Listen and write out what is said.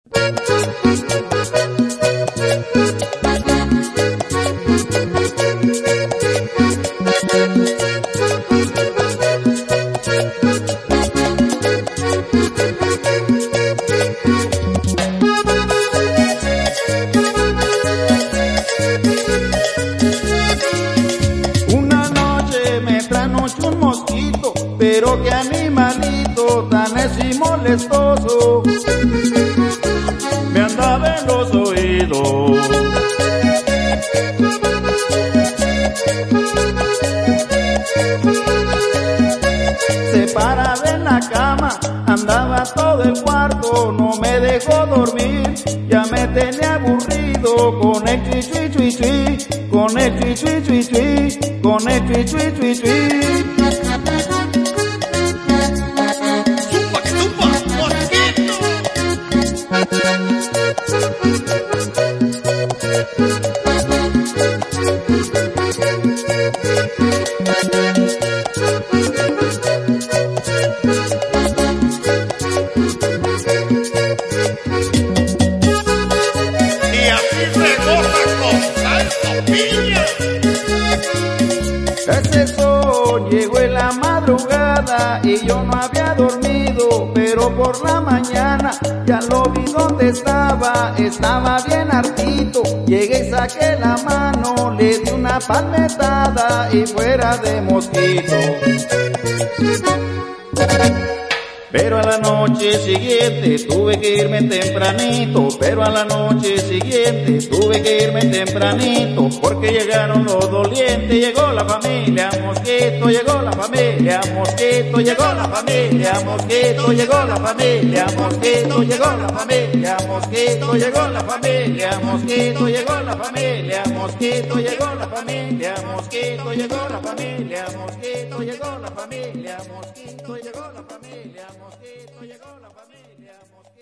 Una noche me trasnochó un mosquito, pero qué animalito tan es y molestoso, me andaba en los oídos. Se paraba en la cama, andaba todo el cuarto, no me dejó dormir, ya me tenía aburrido con el chui chui chui chui, con el chui chui chui chui, con el chui chui chui chui. Ese sol llegó en la madrugada y yo no había dormido, pero por la mañana ya lo vi donde estaba bien hartito. Llegué y saqué la mano, le di una palmetada y fuera de mosquito. Pero a la noche siguiente tuve que irme tempranito, pero a la noche siguiente tuve que irme tempranito, porque llegaron los dolientes, llegó la familia mosquito, llegó la familia mosquito, llegó la familia mosquito, llegó la familia mosquito, llegó la familia mosquito, llegó la familia mosquito, llegó la familia mosquito, llegó la familia mosquito, llegó la familia mosquito, llegó la familia mosquito, llegó la familia mosquito, llegó la familia mosquito.